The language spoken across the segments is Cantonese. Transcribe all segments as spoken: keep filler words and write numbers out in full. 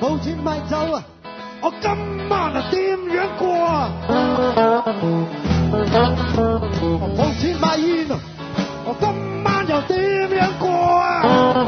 冇錢買酒啊，我今晚啊點樣過啊？冇錢買煙啊，我今晚又點樣過啊？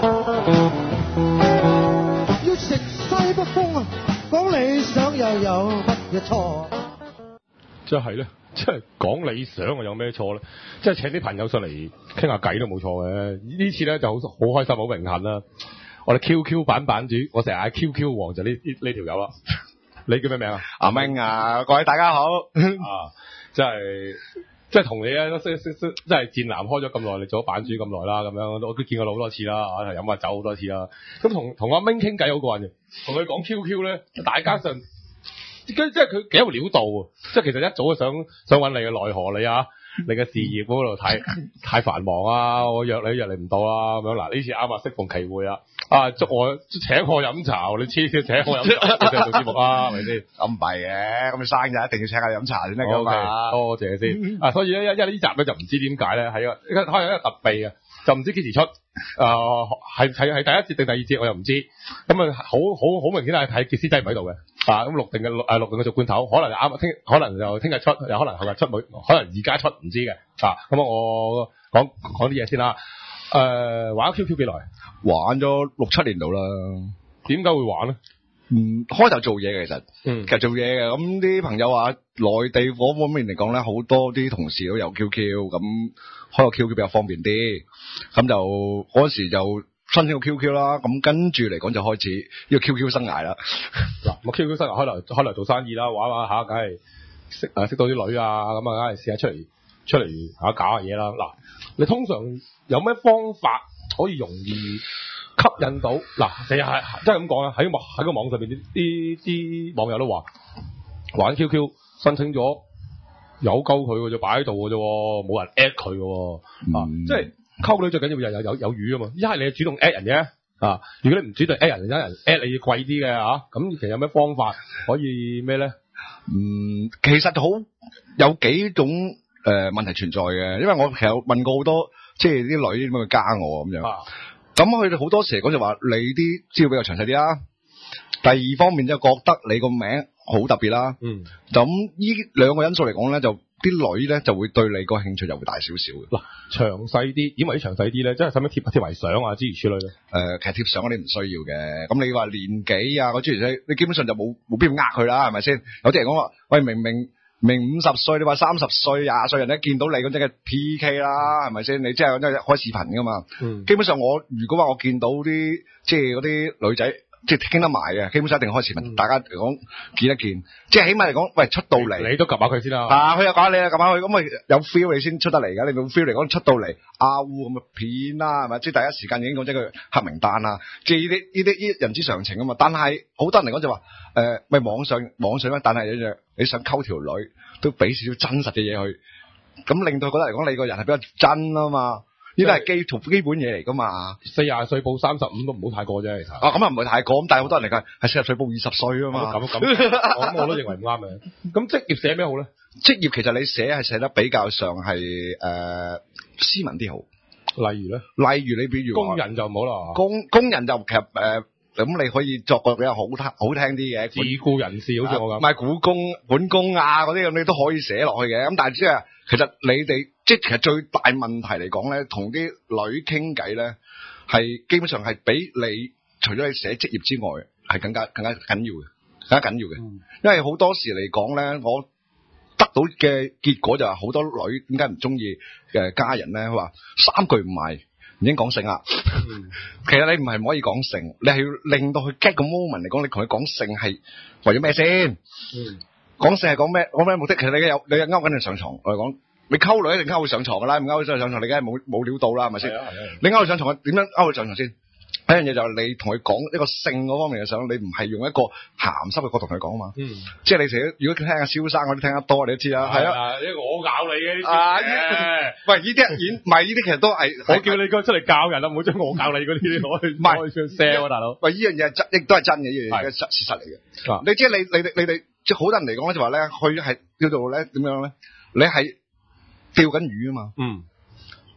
要食西北風啊，講理想又有乜嘢錯啊？ 即係咧，即係講理想啊，有咩錯咧？即係請啲朋友上嚟傾下偈都冇錯嘅。呢次咧就好好開心，好榮幸啦！我哋 Q Q 版版主，我成日嗌 Q Q 王就呢呢呢條友啦。你叫咩名啊？ 阿明啊，各位大家好。 啊，即係即係同你咧，即即即即係戰男開咗咁耐，你做咗版主咁耐啦，咁樣我都見過好多次啦，啊，飲下酒好多次啦。咁同同阿明傾偈好過癮嘅，同佢講 Q Q 咧，大家上。即係佢幾有料到喎！即係其實一早就想想揾你嘅，奈何你啊，你嘅事業嗰度太太繁忙啊！我約你約你唔到啊！咁樣嗱，呢次啱啊，適逢其會啊！啊，捉我請我飲茶，你黐線請我飲茶，你做節目啊，係咪先？ 咁唔係嘅，咁你生日一定要請下飲茶先得㗎嘛。 多謝先啊！所以咧，因為呢集咧就唔知點解咧，係啊，可能一個特備啊，就唔知幾時出。啊，係係係第一節定第二節我又唔知。咁啊，好好好明顯係睇傑斯仔唔喺度嘅。啊，咁錄定嘅錄誒錄定嘅做罐頭，可能啱聽，可能就聽日出，又可能後日出，冇可能而家出，唔知嘅。啊，咁我講講啲嘢先啦。誒、呃，玩 Q Q 幾耐？ 玩咗六七年度啦。 點解會玩咧？ 嗯，開頭做嘢嘅其實， 嗯， 其實做嘢嘅。咁啲朋友話，內地嗰方面嚟講咧，好多啲同事都有 Q Q，咁開個 Q Q 比較方便啲。咁就嗰時就申請個 Q Q 啦，咁跟住嚟講就開始呢個 Q Q 生涯啦。嗱， 咁 Q Q 生涯開嚟開嚟做生意啦，玩玩下，梗係識誒識到啲女啊，咁啊，梗係試下出嚟出嚟嚇搞下嘢啦。嗱，你通常有咩方法可以容易吸引到？嗱，成日係即係咁講啊，喺網喺個網上邊啲啲啲網友都話玩 Q Q 申請咗有鳩佢嘅啫，擺喺度嘅啫，冇人 at 佢嘅，啊， 嗯、 即係。溝女最緊要有有有有魚啊嘛，一係你主動 at 人嘅啊，如果你唔主動 at 人，有人 at 你要貴啲嘅啊，咁其實有咩方法可以咩咧？ 嗯，其實好有幾種誒、呃、問題存在嘅，因為我其實問過好多即係啲女點樣去加我咁樣，咁佢哋好多時嚟講就話你啲資料比較詳細啲啦，第二方面就覺得你個名好特別啦，嗯，咁呢兩個因素嚟講咧就。啲女咧就會對你個興趣就會大少少嘅。嗱， 詳細啲，點為啲詳細啲咧？即係使唔使貼貼埋相啊？諸如此類咧？誒、 呃，其實貼相嗰啲唔需要嘅。咁你話年紀啊，嗰諸如此類，你基本上就冇冇必要呃佢啦，係咪先？有啲人講話，喂，明明明五十歲，你話三十歲、廿歲人咧見到你嗰陣嘅 P K 啦，係咪先？你即係即係開視頻噶嘛？嗯。基本上我如果話我見到啲即係嗰啲女仔。即係傾得埋嘅，基本上一定開視頻，嗯、大家嚟講見一見，即係起碼嚟講，喂出到嚟， 你都及下佢先啦。 啊，佢又講你啊，及下佢，咁咪有 feel 你先出得嚟㗎，你冇 feel 嚟講出到嚟，阿烏咁嘅片啦，係咪？即係第一時間已經講咗個黑名單啦，即係呢啲呢啲呢人之常情啊嘛。但係好多人嚟講就話，誒、呃，咪網上網上咧，但係一樣你想溝條女，都俾少少真實嘅嘢去，咁令到佢覺得嚟講你個人係比較真啊嘛。呢啲係基從基本嘢嚟噶嘛， 四廿歲報三十五都唔好太過啫，其實。 啊，咁啊唔係太過，咁但係好多人嚟講係四十歲報二十歲啊嘛。 咁咁，我我都認為唔啱嘅。咁職業寫咩好咧？ 職業其實你寫係寫得比較上係誒、呃、斯文啲好。 例如咧？ 例如你比如工人就唔好啦。 工工人就其實誒。呃咁你可以作個比較好聽好聽啲嘅自僱人士，好似我咁， 賣股工、本工啊嗰啲咁，你都可以寫落去嘅。咁但係即係其實你哋即係其實最大問題嚟講咧，同啲女傾偈咧，係基本上係比你除咗你寫職業之外，係更加更加緊要嘅，更加緊要嘅。嗯、因為好多時嚟講咧，我得到嘅結果就係好多女點解唔中意嘅家人咧？佢話三句唔埋。已經講性啦，嗯、其實你唔係唔可以講性，你係要令到佢 get 個 moment 嚟講，你同佢講性係為咗咩先？嗯、講性係講咩？講咩目的？其實你有你勾緊你上床，我哋講你溝女一定勾佢上床噶啦，唔勾佢上床你梗係冇冇料到啦，係咪先？你勾佢上床，點樣勾佢上床先？一樣嘢就係你同佢講一個性嗰方面嘅相，你唔係用一個鹹濕嘅角度同佢講啊嘛。嗯，即係你成日如果聽阿蕭生嗰啲聽得多，你都知啦。係啊， 呢個我教你嘅呢啲。喂，呢啲演唔係呢啲，其實都係我叫你出嚟教人啦，唔好將我教你嗰啲攞去攞去 sell 啊，大佬。 喂，呢樣嘢係真，亦都係真嘅，呢樣嘢係事實嚟嘅。你即係你你你哋即係好多人嚟講咧，就話咧，佢係叫做咧點樣咧？你係釣緊魚啊嘛。嗯。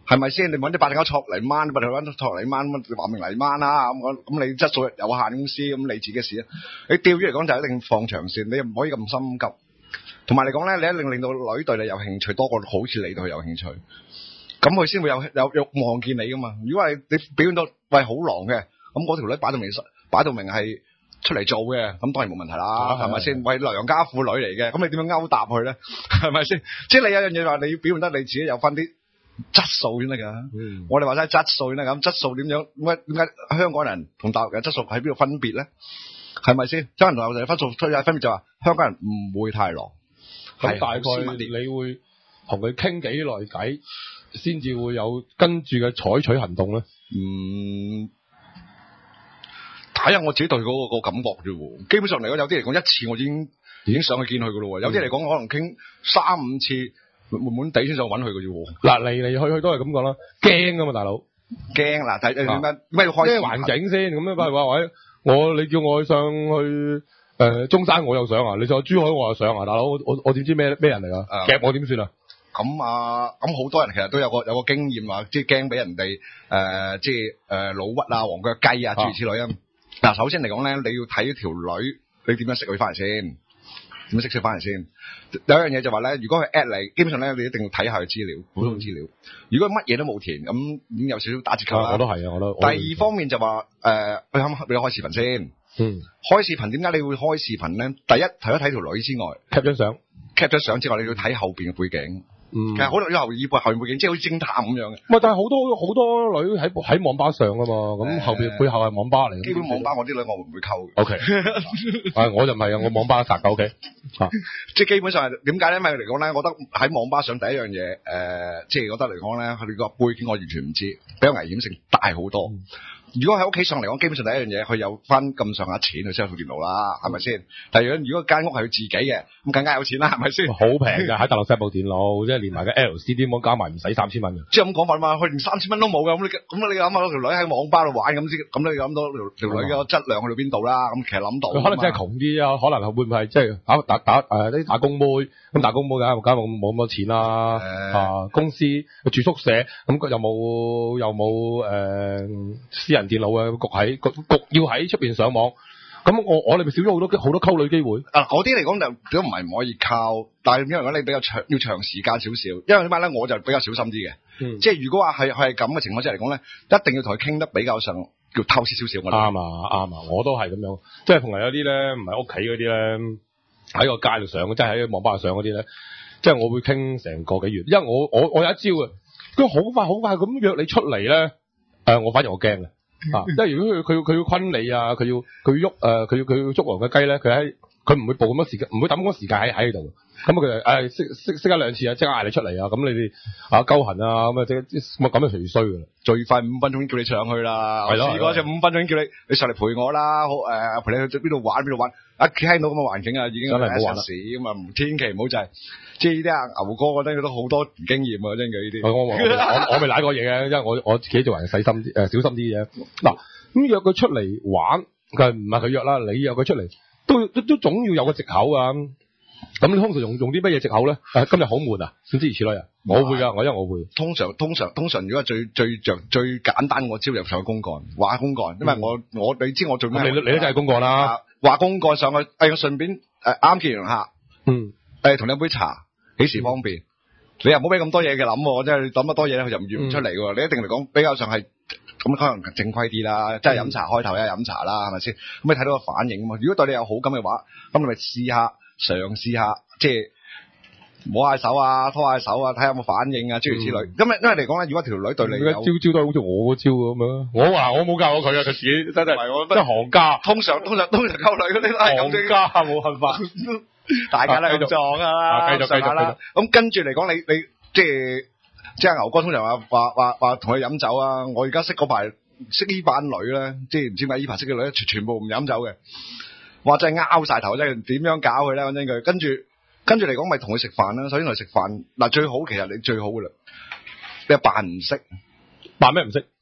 係咪先？你揾啲八隻狗戳嚟掹，八隻狗戳嚟掹，話明嚟掹啦咁咁你質素有限公司，咁你自己嘅事啊。你釣魚嚟講就一定放長線，你唔可以咁心急。同埋嚟講咧，你一定令到女對你有興趣多過好似你對佢有興趣，咁佢先會有有欲望見你噶嘛。如果係你表現到喂好狼嘅，咁嗰條女擺到明擺到明係出嚟做嘅，咁當然冇問題啦，係咪先？喂良家婦女嚟嘅，咁你點樣勾搭佢咧？係咪先？即係你有樣嘢話你要表現得你自己有翻啲質素先得噶。嗯、我哋話齋質素先得咁，質素點樣？點解點解香港人同大陸嘅質素喺邊度分別咧？係咪先？香港人同大陸嘅分數出咗分別就話香港人唔會太狼。 咁大概你會同佢傾幾耐偈，先至會有跟住嘅採取行動咧？ 嗯，睇下我自己對佢嗰個個感覺啫喎。基本上嚟講，有啲嚟講一次我已經已經上去見佢噶咯喎。有啲嚟講可能傾三五次，悶悶地先想揾佢嘅啫喎。嗱嚟嚟去去都係咁講啦，驚噶嘛大佬， 驚嗱睇點解咩要開咩環境先咁樣？譬如話喂，我你叫我上去。誒、呃，中山我又上啊，你上珠海我又上啊，大佬，我我我點知咩咩人嚟噶？夾、嗯、我點算啊？ 咁啊，咁好多人其實都有個有個經驗話，即係驚俾人哋誒、呃，即係誒、呃、老屈啊、黃腳雞啊諸如此類啊。嗱，首先嚟講咧，你要睇條女，你點樣識佢翻嚟先？點樣識佢翻嚟先？有一樣嘢就話咧，如果佢 at 你，基本上咧你一定要睇下佢資料，普通資料。如果乜嘢都冇填，咁已經有少少打折扣啦。我都係啊，我都。第二方面就話誒，你啱啱你開視頻先。嗯，開視頻點解你會開視頻咧？第一，除咗睇條女之外 ，cap 張相 ，cap 張相之外，你要睇後邊嘅背景。嗯，其實好多後以背後面背景，即係好似偵探咁樣嘅。唔係，但係好多好多女喺喺網吧上噶嘛，咁後邊背後係網吧嚟。基本網吧我啲女我唔會溝。O K， 係我就唔係啊，我網吧殺狗 O K。啊， 即係基本上係點解咧？因為嚟講咧，我覺得喺網吧上第一樣嘢，誒、呃，即係覺得嚟講咧，佢哋個背景我完全唔知，比較危險性大好多。嗯，如果喺屋企上嚟講，基本上第一樣嘢，佢有翻咁上下錢去先有部電腦啦，係咪先？但係如果間屋係佢自己嘅，咁更加有錢啦，係咪先？好平㗎，喺大陸 set 部電腦，即係連埋個 L C D 模加埋唔使三千蚊嘅。即係咁講法嘛，佢連三千蚊都冇嘅，咁你咁你諗下條女喺網吧度玩咁先，咁你諗到條條女嘅質量去到邊度啦？咁其實諗到。佢可能真係窮啲啊，可能會唔會係即係打打打誒啲打工妹咁打工妹梗係梗係冇冇咁多錢啦。誒啊，公司住宿舍咁佢又冇又冇誒私人電腦嘅焗喺。焗焗要喺出邊上網，咁我我哋咪少咗好多好多溝女機會。啊，嗰啲嚟講就都唔係唔可以靠，但係因為講你比較長要長時間少少，因為點解咧？我就比較小心啲嘅，嗯、即係如果話係係咁嘅情況之下嚟講咧，一定要同佢傾得比較上叫透徹少少。啱啊啱啊，我都係咁樣，即係同埋有啲咧唔係屋企嗰啲咧喺個街度上，即係喺網吧度上嗰啲咧，即係我會傾成個幾月，因為我我我有一招嘅，佢好快好快咁約你出嚟咧，誒、呃，我反而我驚嘅。啊！即係如果佢佢佢要昆你啊，佢要佢要喐誒，佢要佢要捉黃嘅雞咧，佢喺佢唔會報咁多時間，唔會抌咁多時間喺喺度。咁佢就誒識識識一兩次啊，即刻嗌你出嚟啊！咁你哋啊鳩痕啊咁啊，即咁啊咁就隨衰噶啦。最快五分鐘已經叫你上去啦。係咯，試過就五分鐘已經叫你你上嚟陪我啦，好誒、呃、陪你去邊度玩邊度玩。一聽到咁嘅環境啊，已經真係唔好玩啦。咁啊，千祈唔好就係即係呢啲啊牛哥，我覺得佢都好多經驗啊，真嘅呢啲。我我我我未舐過嘢嘅，因為我我自己做人細心啲誒、呃、小心啲嘅。嗱咁約佢出嚟玩，佢唔係佢約啦，你約佢出嚟都都都總要有個藉口啊。咁你通常用用啲乜嘢藉口咧？誒，今日好悶啊，諸如此類啊。我會噶，我因為我會。通常通常通常，如果最最着最簡單，我招入上去公幹，話公幹，因為我、嗯、我你知我做咩？你你都真係公幹啦。話公幹上去，誒、哎，我順便誒啱見完客，嗯，誒同你飲杯茶，幾時方便？嗯、你又唔好俾咁多嘢嘅諗，即係諗得多嘢咧，佢就唔約唔出嚟嘅。嗯、你一定嚟講比較上係咁可能正規啲啦，即係飲茶開頭咧飲茶啦，係咪先？咁你睇到個反應啊嘛。如果對你有好感嘅話，咁你咪試下。嘗試下，即係摸下手啊，拖下手啊，睇下有冇反應啊，諸如此類。咁啊、嗯，因為嚟講咧，如果條女對你有招招都係好似我嗰招咁樣，我話我冇教過佢啊，佢自己真係即係行家。通常通常通常溝女嗰啲都係行家，冇辦法。大家咧撞啊，繼續繼續啦。咁跟住嚟講，你你即係即係牛哥通常話話話話同佢飲酒啊。我而家識嗰排識呢班女咧，即係唔知點解呢排識嘅女全全部唔飲酒嘅。哇！真係拗晒頭，真係點樣搞佢咧？講真句，跟住跟住嚟講，咪同佢食飯啦。首先同佢食飯嗱，最好其實你最好噶啦，你又扮唔識，扮咩唔識？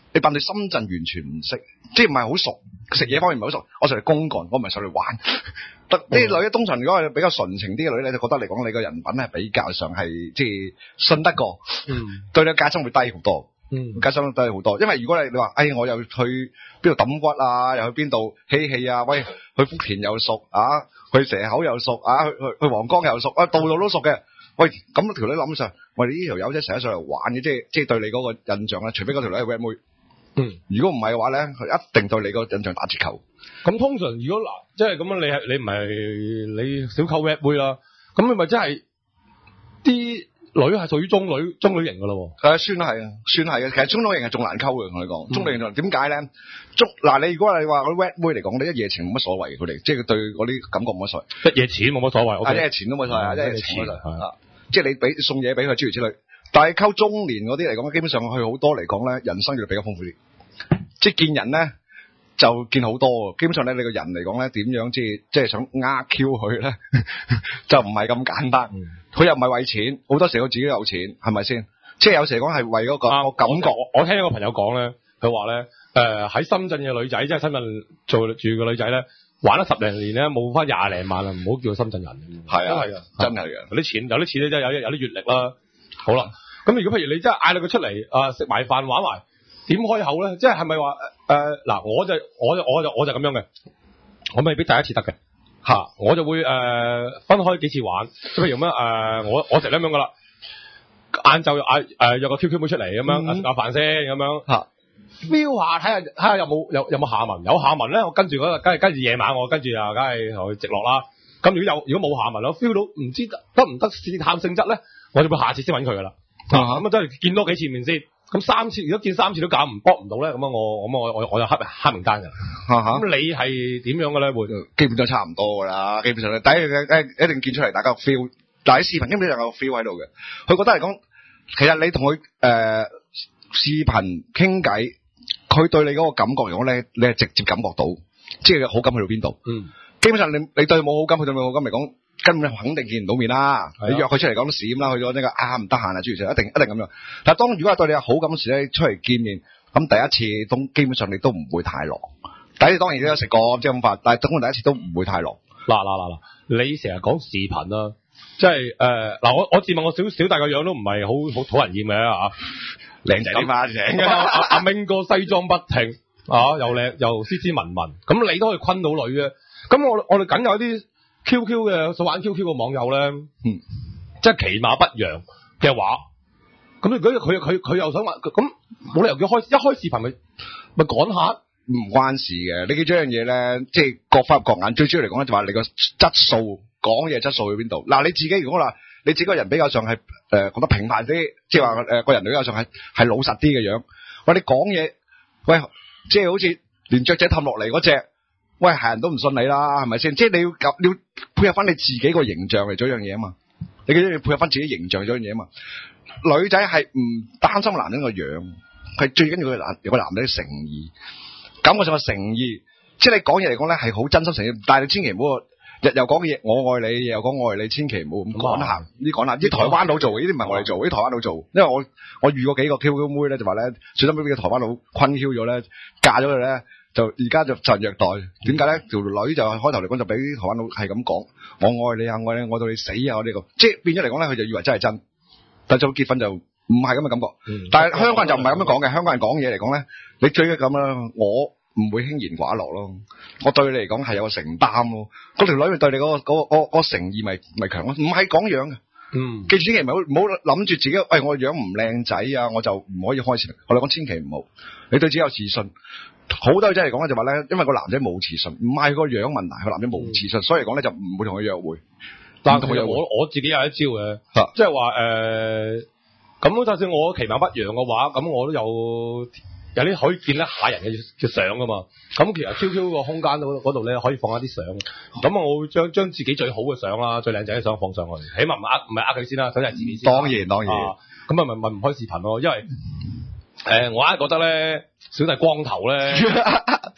你扮對深圳完全唔識，即係唔係好熟，食嘢方面唔係好熟。我上嚟公幹，我唔係上嚟玩。得呢啲女通常如果係比較純情啲嘅女咧，就覺得嚟講你個人品係比較上係即係信得過， 嗯， 對你嘅戒心會低好多。 嗯， 戒心會低好多，因為如果你你話，哎，我又去邊度揼骨啊，又去邊度嬉戲啊，喂，去福田又熟啊，去蛇口又熟啊，去去去皇崗又熟啊，度度都熟嘅。喂，咁條女諗上，喂，你呢條友仔成日上嚟玩嘅，即係即係對你嗰個印象咧，除非嗰條女係 red 妹， 嗯，如果唔係嘅話咧，佢一定對你個印象打折扣。 咁通常如果嗱，即係咁樣，你係你唔係你小溝 red 妹啦，咁你咪真係啲女係屬於中女中女型噶咯。 誒，算係啊，算係啊，其實中女型係仲難溝嘅，同你講，中女型點解咧？中嗱，你如果你話嗰 red 妹嚟講，你一夜情冇乜所謂，佢哋即係對嗰啲感覺冇乜所謂， 一夜錢冇乜所謂， 啊，一夜錢都冇所謂，一夜錢啊， 即係你俾送嘢俾佢諸如此類。但係溝中年嗰啲嚟講，基本上去好多嚟講咧，人生要比較豐富啲，即係見人咧就見好多。基本上咧，你個人嚟講咧，點樣即係即係想呃 Q 佢咧，就唔係咁簡單。佢、嗯、又唔係為錢，好多時候佢自己都有錢，係咪先？即係有時講係為嗰個、啊、感覺。 我，我聽一個朋友講咧，佢話咧，誒、呃、喺深圳嘅女仔，即係深圳做住嘅女仔咧，玩咗十零年咧，冇翻廿零萬啊，唔好叫深圳人。 係啊，係啊，真係嘅。 有啲錢，有啲錢咧，真係有有啲閲歷啦。好啦，咁如果譬如你真係嗌到佢出嚟啊，食埋飯玩埋，點開口咧？即係係咪話誒嗱？我就我就我就我就咁樣嘅，我未必第一次得嘅嚇，我就會誒、呃、分開幾次玩。即譬如咩誒、呃，我我成日咁樣噶啦，晏晝嗌誒約個 Q Q 妹出嚟咁樣食下飯先咁樣嚇 feel 下睇下睇下有冇有有冇下文，有下文咧，我跟住嗰個，跟住跟住夜晚我跟住啊，梗係同佢直落啦。咁如果有如果冇下文，我 feel 到唔知得唔得試探性質咧，我就會下次先揾佢噶啦。咁啊真係見多幾次面先。咁三次如果見三次都搞唔搏唔到咧，咁啊我咁我我我就黑黑名單㗎。咁你係點樣嘅咧？會基本上差唔多㗎啦。基本上第一誒一定見出嚟，大家個 feel。但係視頻基本上有個 feel 喺度嘅。佢覺得嚟講，其實你同佢誒視頻傾偈，佢對你嗰個感覺嚟講咧，你係直接感覺到，即係好感去到邊度。嗯。基本上你你對冇好感，佢對冇好感嚟講，根本肯定見唔到面啦。你約佢出嚟講都閃啦，去咗呢個啊唔得閒啊，諸如此類，一定一定咁樣。但係當如果係對你有好感時咧，出嚟見面，咁第一次都基本上你都唔會太落。第一次當然都有食過即係咁法，但係總共第一次都唔會太落。嗱嗱嗱嗱， 你成日講視頻啦，即係誒嗱，我我自問我小小弟個樣都唔係好好討人厭嘅嚇， 靚仔啲嘛，靚阿阿明哥西裝筆挺啊，又靚又斯斯文文，咁你都可以昆到女嘅。咁我我哋梗有啲 Q Q 嘅想玩 Q Q 嘅網友咧，嗯，即係其貌不揚嘅話，咁如果佢佢佢又想玩，咁冇理由叫開一開視頻咪咪趕下， 唔關事嘅。你記住一樣嘢咧，即係各花入各眼，最主要嚟講咧就話你個質素，講嘢質素去邊度。嗱，你自己如果話你自己個人比較上係誒、呃、覺得平凡啲，即係話誒個人比較上係係老實啲嘅樣，喂你講嘢，喂即係好似連雀仔氹落嚟嗰隻。喂，係人都唔信你啦，係咪先？即係你要你要配合翻你自己個形象嚟做一樣嘢啊嘛。你記住要配合翻自己形象做一樣嘢啊嘛。女仔係唔擔心男人個樣，係最緊要個男有個男仔嘅誠意，感覺上嘅誠意。即係你講嘢嚟講咧係好真心誠意，但係你千祈唔好日又講嘅嘢，我愛你，又講我愛你，千祈唔好咁講行。呢講啦，啲台灣佬做嘅，呢啲唔係我哋做，啲台灣佬做。因為我我遇過幾個 Q Q 妹咧，就話咧，最尾俾個台灣佬困 Q 咗咧，嫁咗佢咧。就而家就就虐待，點解咧？條女就開頭嚟講就俾啲台灣佬係咁講，我愛你啊，愛你，愛到你死啊！我呢個，即係變咗嚟講咧，佢就以為真係真，但係做結婚就唔係咁嘅感覺。嗯、但係香港人就唔係咁樣講嘅，香港人講嘢嚟講咧，你追嘅咁啦，我唔會輕言寡落咯。我對你嚟講係有個承擔咯。嗰條女咪對你嗰、嗰個嗰、嗰個嗰、嗰個誠意咪咪強咯，唔係講樣嘅。嗯，記住千祈唔好唔好諗住自己，喂、哎、我樣唔靚仔啊，我就唔可以開視頻。我哋講千祈唔好，你對自己有自信。好多女仔嚟講咧就話咧，因為個男仔冇自信，唔係個樣問題，個男仔冇自信，嗯、所以嚟講咧就唔會同佢約會。但係我我自己有一招嘅，即係話誒，咁、呃、就算我其貌不揚嘅話，咁我都有有啲可以見得下人嘅嘅相噶嘛。咁其實 Q Q 個空間嗰度咧可以放一啲相，咁啊我會將將自己最好嘅相啦，最靚仔嘅相放上去，起碼唔呃唔係呃佢先啦，首先係自己先。當然當然，咁啊咪咪唔開視頻咯，因為。誒、呃，我硬係覺得咧，小弟光頭咧，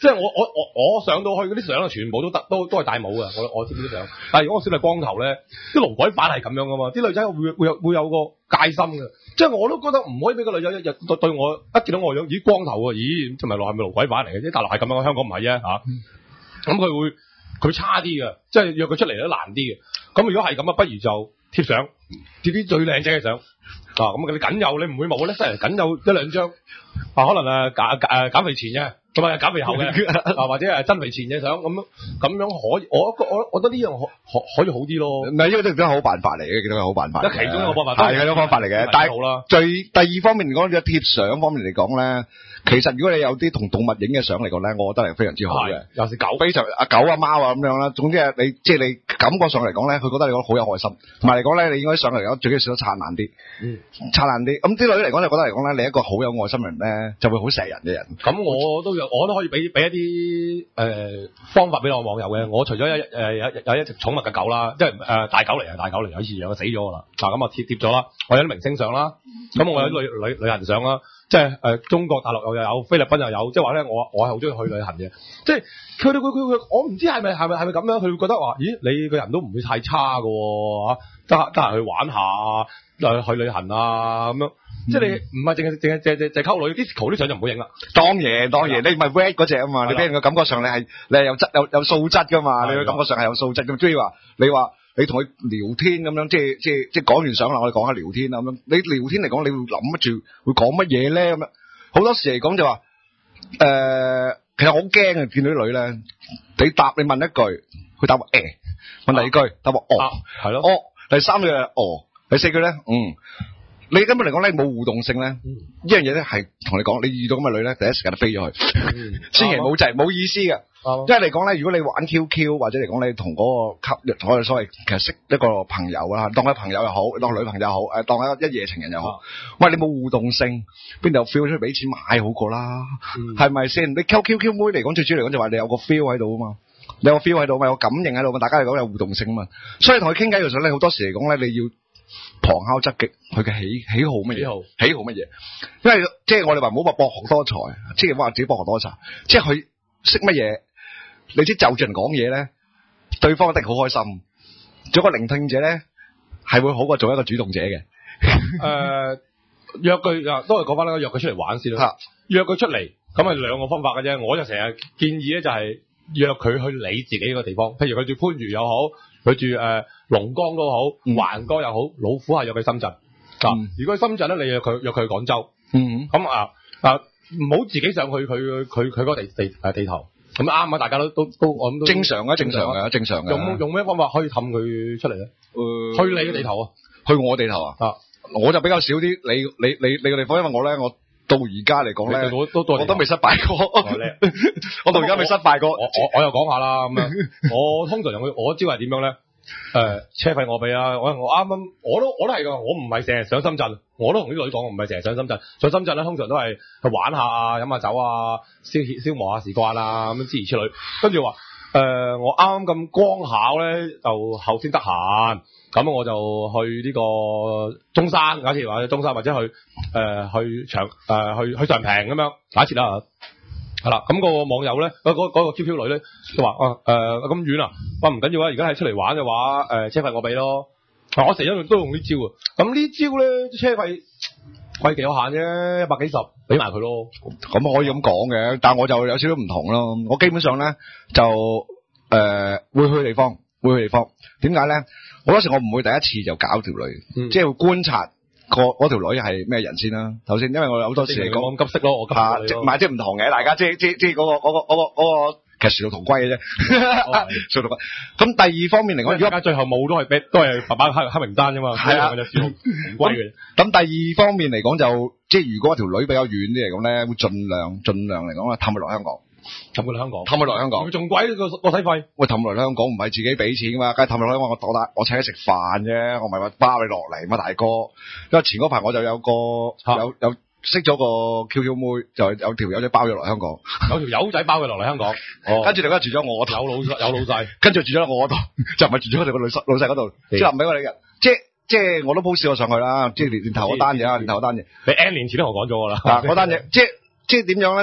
即係我我我我上到去嗰啲相啊，全部都得都都係戴帽嘅，我我知啲相。但係如果我小麗光頭咧，啲勞改犯係咁樣噶嘛，啲女仔會會有會有個戒心嘅，即係我都覺得唔可以俾個女仔一日對對我一見到我樣，咦光頭啊，咦同埋係咪勞改犯嚟嘅？即係大陸係咁樣，香港唔係啫嚇。咁佢會佢差啲嘅，即係約佢出嚟都難啲嘅。咁如果係咁啊，不如就貼相，貼啲最靚仔嘅相。啊，咁你僅有你唔會冇咧，即係僅有一兩張啊，可能誒減誒減肥前嘅，咁啊減肥後嘅，啊或者係增肥前嘅相咁樣，咁樣可以，我我我覺得呢樣可可可以好啲咯。 唔係，呢個都係好辦法嚟嘅，見到係好辦法。 其中一個辦法係係一個方法嚟嘅，但係最第二方面嚟講，嘅貼相方面嚟講咧，其實如果你有啲同動物影嘅相嚟講咧，我覺得係非常之好嘅。 尤其是狗， 非常阿狗啊貓啊咁樣啦，總之係你即係你感覺上嚟講咧，佢覺得你講好有愛心，同埋嚟講咧，你應該上嚟講最緊要笑得燦爛啲，嗯，燦爛啲。咁啲女嚟講就覺得嚟講咧，你一個好有愛心嘅人咧，就會好錫人嘅人。咁我都有，我都可以俾俾一啲誒、呃、方法俾我網友嘅。我除咗有誒有有一隻寵物嘅狗啦，即係誒、呃、大狗嚟啊，大狗嚟，有以前養死咗噶啦，嗱咁啊貼貼咗啦。我有啲明星相啦，咁我有啲旅旅旅行相啦，即係誒、呃、中國大陸又有，菲律賓又有，即係話咧我我係好中意去旅行嘅，即係佢哋佢佢佢，我唔知係咪係咪係咪咁樣，佢會覺得話，咦你個人都唔會太差噶喎，得得閒去玩下，去旅行啊咁樣。即係你唔係淨係淨係淨係淨係溝女，disco 啲相就唔好影啦。 當然當然，你唔係 red 嗰隻啊嘛，你俾人嘅感覺上你係你係有質有有素質噶嘛，你嘅感覺上係有素質咁。即係話你話你同佢聊天咁樣，即係即係即係講完相啦，我哋講下聊天啦咁樣。你聊天嚟講，你會諗住會講乜嘢咧咁樣？好多時嚟講就話誒、呃，其實我好驚啊！見到啲女咧，你答你問一句，佢答我誒、欸，問第二句答我哦， 係咯， 哦，第三句哦，第四句咧嗯。你根本嚟講咧冇互動性咧，呢、嗯、樣嘢咧係同你講，你遇到咁嘅女咧，第一時間就飛咗去，嗯、千祈冇滯，冇意思嘅。嗯、因為嚟講咧，如果你玩 Q Q 或者嚟講你同嗰個吸，我哋所謂其實識一個朋友啦，當佢朋友又好，當女朋友又好，誒當一個一夜情人又好，嗯、喂你冇互動性，邊度有 feel 出去俾錢買好過啦，係咪先？你溝 Q Q 妹嚟講，最主要嚟講就話你有個 feel 喺度啊嘛，你有個 feel 喺度嘛，有個感應喺度嘛，大家嚟講有互動性啊嘛，所以同佢傾偈嘅時候咧，好多時嚟講咧，你要旁敲側擊佢嘅喜喜好乜嘢？喜好喜好乜嘢？因為即係我哋話唔好話博學多才，即係話自己博學多才，即係佢識乜嘢？你知就住人講嘢咧，對方一定好開心。做個聆聽者咧，係會好過做一個主動者嘅。誒、 呃，約佢啊，都係講翻啦，約佢出嚟玩先啦。約佢出嚟，咁係兩個方法嘅啫。我就成日建議咧，就係約佢去你自己個地方，譬如佢住番禺又好。佢住誒龍崗都好，橫江又好，老虎係約佢深圳。嗱、嗯，如果喺深圳咧，你約佢約佢去廣州。嗯，咁啊啊，唔好自己上去佢佢佢嗰地地誒地頭。咁啱啊！大家都都都我諗都正常啊，正常嘅，正常嘅。 用用咩方法可以氹佢出嚟咧？誒，去你嘅地頭啊？ 去我地頭啊？啊，我就比較少啲。你你你你嘅地方，因為我咧，我到而家嚟講咧，我都我都未失敗過。我到而家未失敗過。 我我我又講下啦咁樣。我通常用佢，我招係點樣咧？誒，車費我俾啊！我我啱啱我都我都係噶，我唔係成日上深圳，我都同啲女講，我唔係成日上深圳。上深圳咧，通常都係去玩下啊，飲下酒啊，消消磨下時間啊，咁樣諸如此類。跟住話誒，我啱啱咁剛巧咧，就後先得閒，咁我就去呢個中山，假設或者中山或者去誒、呃、去長誒、呃、去去長平咁樣，假設啦。係啦，咁、那個網友咧，嗰、那個嗰、那個 Q Q 女咧，就話啊誒咁遠啊，話唔緊要啊，而家係出嚟玩嘅話，誒、呃、車費我俾咯。啊，我成日都用呢招啊。咁呢招咧，車費貴極有限啫，一百幾十俾埋佢咯。 咁可以咁講嘅，但係我就有少少唔同咯。我基本上咧就誒、呃、會去地方，會去地方。點解咧？好多時我唔會第一次就搞條女，嗯、即係會觀察。個嗰條女係咩人先啦？頭先，因為我有好多時嚟講咁急色咯，我急啊，即係唔係即係唔同嘅，大家即係即係即係嗰個嗰個嗰個嗰個其實殊途同歸嘅啫，殊途同歸。咁第二方面嚟講，如果大家最後冇都係俾都係爸爸黑黑名單啫嘛，係啊，就殊途同歸嘅。咁第二方面嚟講就即係如果條女比較遠啲嚟講咧，會盡量盡量嚟講啊，氹佢落香港。氹佢嚟香港，氹佢落香港，佢仲貴個個體費。喂，氹佢嚟香港唔係自己俾錢噶嘛，梗係氹佢落香港。我我帶我請你食飯啫，我唔係話包你落嚟嘛，大哥。因為前嗰排我就有個有有識咗個 Q Q 妹，就有條友仔包咗落香港，有條友仔包佢落嚟香港。哦，跟住大家住咗我度，有老有老細，跟住住咗我度，就唔係住咗我哋個老細老細嗰度，即係唔俾我哋嘅。即係即係我都 post 我上去啦，即係年頭嗰單嘢啊，年頭嗰單嘢。你 N 年前都同我講咗噶啦，嗰單嘢即係即係點樣咧？就話。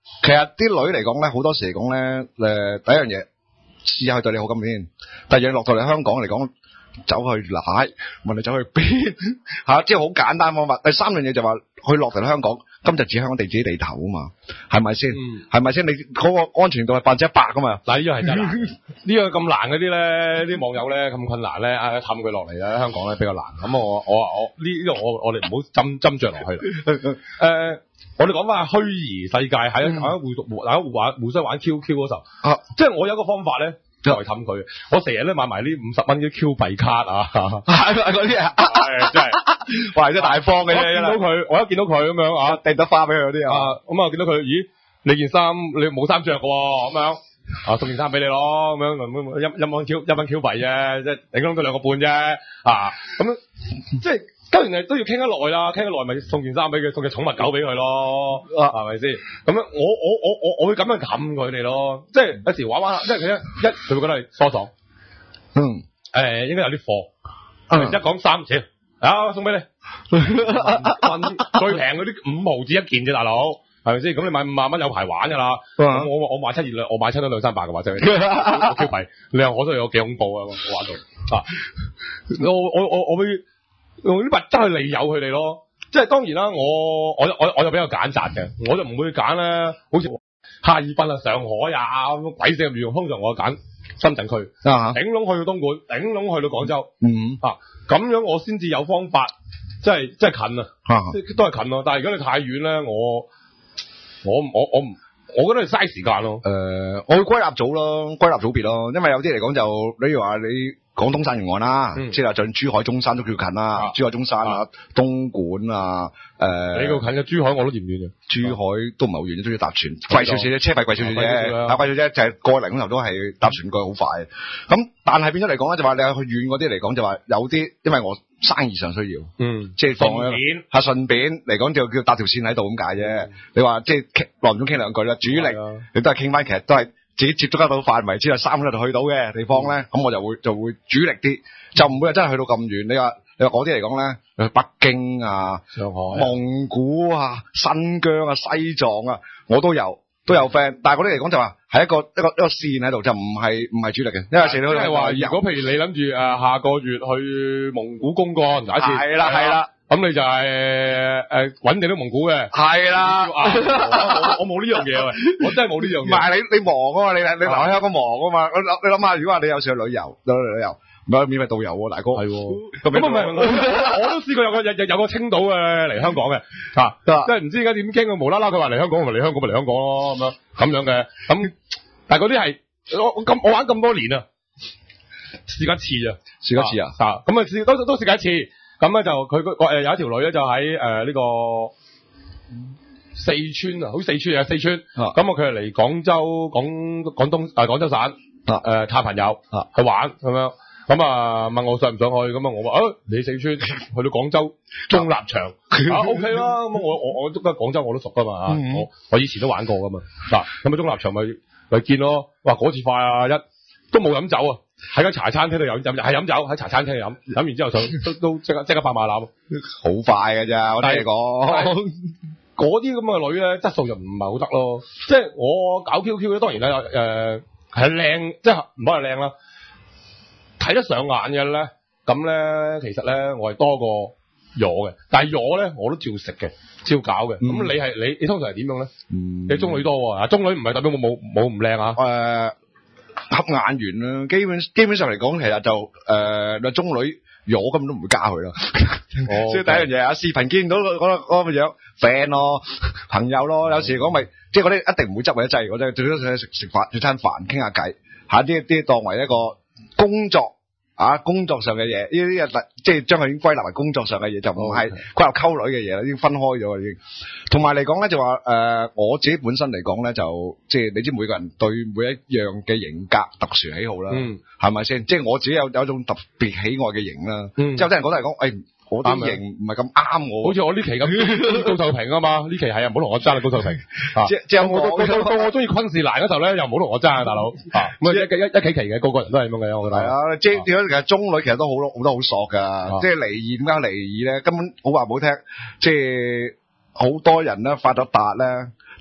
其實啲女嚟講咧，好多時嚟講咧，誒第一樣嘢試下佢對你好咁先，第二樣落到嚟香港嚟講，走去奶問你走去邊嚇，即係好簡單方法。第三樣嘢就話去落嚟香港，今日指香港地自己地頭啊嘛，係咪先？係咪先？你嗰個安全度係百分之一百噶嘛？ 嗱，呢樣係真難，呢樣咁難嗰啲咧，啲網友咧咁困難咧，啊氹佢落嚟咧，香港咧比較難。咁我我我呢呢度我我哋唔好斟斟酌落去啦。誒，我哋講翻虛擬世界喺大家互互大家互玩互相玩 Q Q 嗰時候，啊，即係我有一個方法咧。即係氹佢，我成日咧買埋呢五十蚊啲 Q 幣卡啊， 係嗰啲啊， 係真係， 哇真係大方嘅啫。 見到佢，我一見到佢咁樣啊， 掟得花俾佢嗰啲啊， 咁啊見到佢，咦你件衫你冇衫着嘅喎，咁樣啊送件衫俾你咯，咁樣一一蚊 Q 一蚊 Q 幣啫，即係頂多都兩個半啫，啊咁樣即係。當然係都要傾得耐啦，傾得耐咪送件衫俾佢，送隻寵物狗俾佢咯，係咪先？咁樣我我我我我會咁樣氹佢哋咯，即係有時玩玩，即係佢一一佢會覺得係疏爽，嗯，誒、呃、應該有啲貨，嗯、一講三錢，啊送俾你，最平嗰啲五毫子一件啫，大佬，係咪先？咁你買五萬蚊有排玩㗎啦，嗯、我我買七二兩，我買七都兩三百嘅話真係，我 Q 幣，你話我都有幾恐怖啊！我玩到啊，我我我我會。用啲物質去利誘佢哋咯，即係當然啦，我我我我就比較揀擇嘅，我就唔會揀咧，好似哈爾濱啊、上海啊咁鬼死咁遠，通常我揀深圳區，啊，頂籠去到東莞，頂籠去到廣州，嗯啊，咁樣我先至有方法，即係即係近啊，啊都係近咯，但係如果你太遠咧，我我我我唔，我覺得係嘥時間咯，誒、 呃，我會歸納組咯，歸納組別咯，因為有啲嚟講就，比如話你。廣東山沿岸啦，嗯、即係進珠海、中山都叫近啦，啊、珠海、中山啊、東莞啊，誒、呃， 你個近嘅珠海我都嫌遠嘅， 珠海都唔係好遠，都要搭船，貴少少啫，車費貴少少啫，啊貴少少啫，就係個零鐘頭都係搭船過去好快。咁但係變咗嚟講咧，就話你去遠嗰啲嚟講，就話有啲因為我生意上需要，嗯，即係放咧係順便嚟講就叫搭條線喺度咁解啫。你話即係耐唔中傾兩句啦，主力你都係傾翻，其實都係。自己接觸得到範圍，只有三個度去到嘅地方咧，咁、嗯、我就會就會主力啲，就唔會話真係去到咁遠。你話你話嗰啲嚟講咧，北京啊、上海、蒙古啊、新疆啊、西藏啊，我都有都有 friend，但係嗰啲嚟講就話係一個一個一個線喺度，就唔係唔係主力嘅。因為成日都係話，如果譬如你諗住誒下個月去蒙古公幹，假設係啦係啦。咁你就係誒搵定啲蒙古嘅，係啦。我冇呢樣嘢喂，我真係冇呢樣嘢。唔係你你忙啊嘛，你你留喺香港忙啊嘛。你諗你諗下，如果話你有時去旅遊，去旅遊唔係免費導遊喎，大哥。係喎。咁唔係我我都試過有個有有有個青島嘅嚟香港嘅，啊，即係唔知而家點傾啊，無啦啦佢話嚟香港，咪嚟香港咪嚟香港咯，咁樣咁樣嘅。咁但係嗰啲係我我咁我玩咁多年啊，試過一次啊，試過一次啊，啊咁啊試都都試過一次。咁咧就佢個誒有一條女咧就喺誒呢個四川啊，好似四川啊四川，咁啊佢係嚟廣州廣廣東啊廣州省啊誒探朋友啊去玩咁樣，咁啊問我想唔想去，咁啊我話誒你四川去到廣州中立場啊 OK 啦，咁我我我都喺廣州我都熟噶嘛，嗯、我我以前都玩過噶嘛，嗱咁啊中立場咪咪見咯，哇嗰次快啊，一都冇飲酒啊！喺間茶餐廳度飲飲，係飲酒喺茶餐廳度飲，飲完之後就都都即刻即刻拍馬攬，好快㗎咋！我聽你講，嗰啲咁嘅女咧質素就唔係好得咯。即係我搞 Q Q 咧，當然咧誒係靚，即係唔好係靚啦，睇得上眼嘅咧，咁咧其實咧我係多過裸嘅，但係裸咧我都照食嘅，照搞嘅。咁、嗯、你係你你通常係點樣咧？嗯、你中女多喎，中女唔係代表我冇冇唔靚啊？誒、呃。合眼緣啦，基本基本上嚟講，其實就誒，你、呃、中女我根本都唔會加佢啦。哦、所以第一樣嘢啊，視頻見到嗰個嗰個樣 friend 咯，朋友咯，有時講咪即係嗰啲一定唔會執為一劑，我真係最多想食食飯，食餐飯傾下偈，吓啲啲當為一個工作啊，工作上嘅嘢，呢啲嘢即係將佢已經歸納為工作上嘅嘢，就唔係歸入溝女嘅嘢啦，已經分開咗已經。同埋嚟講咧，就話誒、呃，我自己本身嚟講咧，就即係你知每個人對每一樣嘅型格特殊喜好啦，嗯，係咪先？即係我自己有有一種特別喜愛嘅型啦，嗯，之後啲人覺得嚟講，誒、哎，我啲型唔係咁啱我，好似我呢期咁高秀平啊嘛，呢期係啊，唔好同我爭啦，高秀平，啊、即即係我到到我中意昆士蘭嗰時候咧，又唔好同我爭啊，大佬，啊，咁一一一期期嘅，個個人都係咁樣嘅，我覺得係啊，即係點解其實中女其實都好多好多好索噶，啊、即係離異點解離異咧？根本好話唔好聽，即係。好多人咧發咗達咧，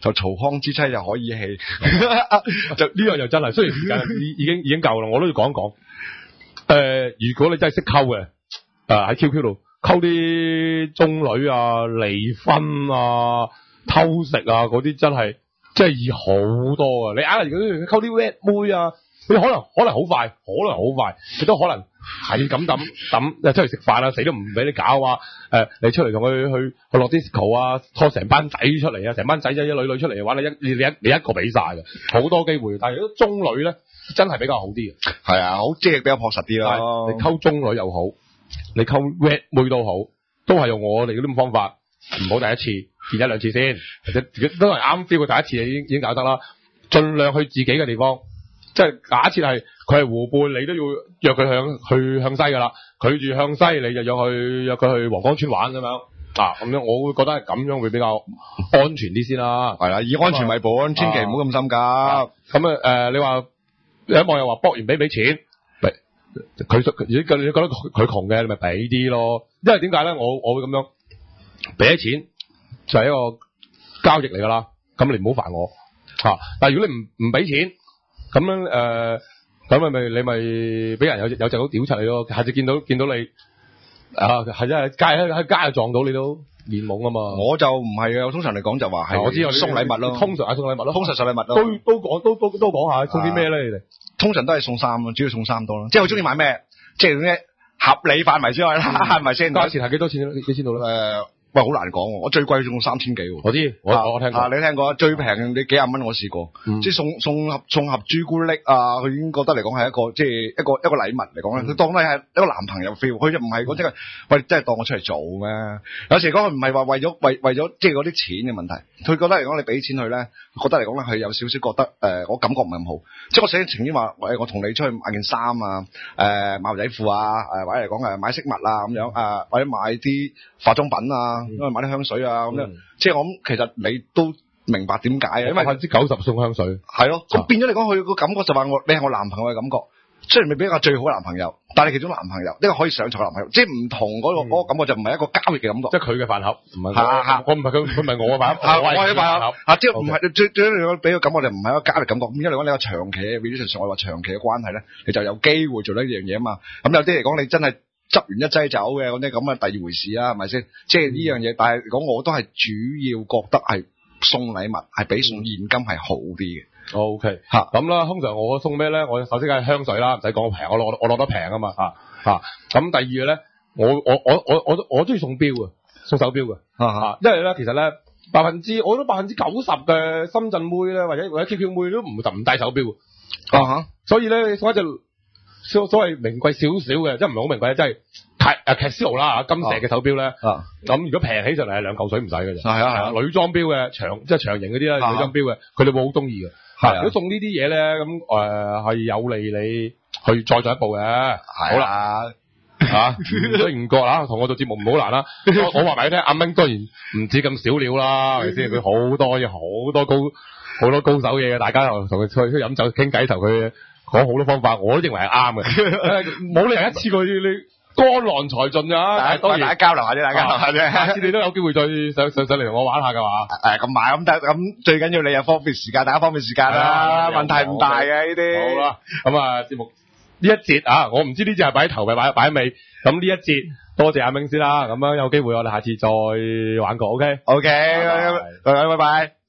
就曹康之妻就可以氣， 就呢樣又真係，雖然時間已已經已經夠啦，我都要講一講。誒、呃，如果你真係識溝嘅，誒、呃、喺 Q Q 度溝啲中女啊、離婚啊、偷食啊嗰啲，真係真係易好多啊！你硬係如果溝啲 red 妹啊，你可能可能好快，可能好快，你都可能係咁抌抌，出嚟食飯啊，死都唔俾你搞啊！誒、呃，你出嚟同佢去去落 disco 啊，拖成班仔出嚟啊，成班仔仔一女女出嚟嘅話，你一你你一你一個俾晒嘅，好多機會。但係如果中女咧，真係比較好啲嘅。 係啊，好即係比較樸實啲咯。 你溝中女又好，你溝 red 妹都好，都係用我哋嗰啲咁方法，唔好第一次見一兩次先，或者都係啱 feel 嘅第一次已經已經搞得啦。盡量去自己嘅地方。即係假設係佢係湖畔，你都要約佢向去向西噶啦。佢住向西，你就約去約佢去黃江村玩咁樣啊。咁樣我會覺得係咁樣會比較安全啲先啦。 係啦，以安全為本，嗯、千祈唔好咁心急。 咁啊誒，你話有一網友話博完俾俾錢，佢如果你覺得佢窮嘅，你咪俾啲咯。因為點解咧？我我會咁樣俾咗錢就係、是、一個交易嚟噶啦。咁你唔好煩我吓、啊。但係如果你唔唔俾錢。咁樣誒，咁咪咪你咪俾人有有隻佬屌柒你咯，下次見到見到你啊，係真係街喺喺街度撞到你都面懵啊嘛。 我就唔係嘅，我通常嚟講就話係我知我送禮物咯， 通常係送禮物咯， 通常送禮物咯， 都都講都都都講下送啲咩咧？你哋通常都係送衫咯，主要送衫多咯，即係好中意買咩，即係咩合理範圍之外啦，係咪先？ 價錢係幾多錢？幾錢到咧？誒。 喂，好難講喎！我最貴送三千幾喎。 我知，我我聽過。 啊，你聽過？最平你幾廿蚊我試過，嗯、即係送送盒送盒朱古力啊！佢已經覺得嚟講係一個即係一個一個禮物嚟講咧，佢、嗯、當你係一個男朋友 feel，佢就唔係嗰即係喂，真係當我出嚟做咩？有時講佢唔係話為咗為為咗即係嗰啲錢嘅問題，佢覺得嚟講你俾錢佢咧，覺得嚟講咧佢有少少覺得誒、呃，我感覺唔係咁好。即係我寫情願話，喂，我同你出去買件衫啊，誒、呃、買牛仔褲啊，誒或者嚟講誒買飾物啊咁樣啊，或者買啲化妝品啊。因為買啲香水啊咁樣，嗯、即係我諗其實你都明白點解啊？因為百分之九十送香水，係咯。咁變咗嚟講，佢個感覺就話我你係我男朋友嘅感覺。雖然未必係最好嘅男朋友，但係其中男朋友呢、呢個可以上床嘅男朋友，即係唔同嗰、嗰個嗰、嗯、個感覺就唔係一個交易嘅感覺。即係佢嘅飯盒，唔係我，我唔係佢，佢唔係我嘅飯盒，我係佢飯盒。啊，即係唔係最最緊要俾個感覺就唔係一個交易感覺。咁因為嚟講你個長期嘅 relationship 我話長期嘅關係咧，你就有機會做呢一樣嘢啊嘛。咁有啲嚟講你真係。執完一劑酒嘅嗰啲咁啊，第二回事啊，係咪先？即係呢樣嘢，但係講我都係主要覺得係送禮物係比送現金係好啲嘅。O K 吓咁啦，通常我送咩咧？我首先梗係香水啦，唔使講平，我攞我攞得平啊嘛吓吓。咁第二嘅咧，我我我我我我中意送錶啊，送手錶嘅吓，因為咧其實咧百分之我覺得百分之九十嘅深圳妹咧或者或者 Q Q 妹都唔就唔戴手錶啊吓，所以咧送一隻。所所謂名貴少少嘅，即係唔係好名貴，即係泰誒 Casio 啦金石嘅手錶咧。咁、啊、如果平起上嚟係兩嚿水唔使嘅啫。係啊係啊，女裝錶嘅長即係長型嗰啲啦，女裝錶嘅，佢哋會好中意嘅。係如果送呢啲嘢咧，咁誒係有利你去再進一步嘅。好啦嚇，所以唔覺啦，同我做節目唔好難啦。我話埋你聽，阿明當然唔止咁少料啦，係咪先？佢好多嘢，好多高好多高手嘢嘅，大家又同佢出去飲酒傾偈，同佢。講好多方法，我都認為係啱嘅。冇理由一次過你江郎才盡㗎。但係當然大家交流下啫，大家交流下啫。下次你都有機會再上上上嚟同我玩下㗎嘛？誒咁買咁得咁最緊要你又方便時間，大家方便時間啦，問題唔大嘅呢啲。好啦，咁啊節目呢一節啊，我唔知呢節係擺喺頭咪擺擺喺尾。咁呢一節多謝阿明先啦。咁樣有機會我哋下次再玩過。OK，OK，拜拜。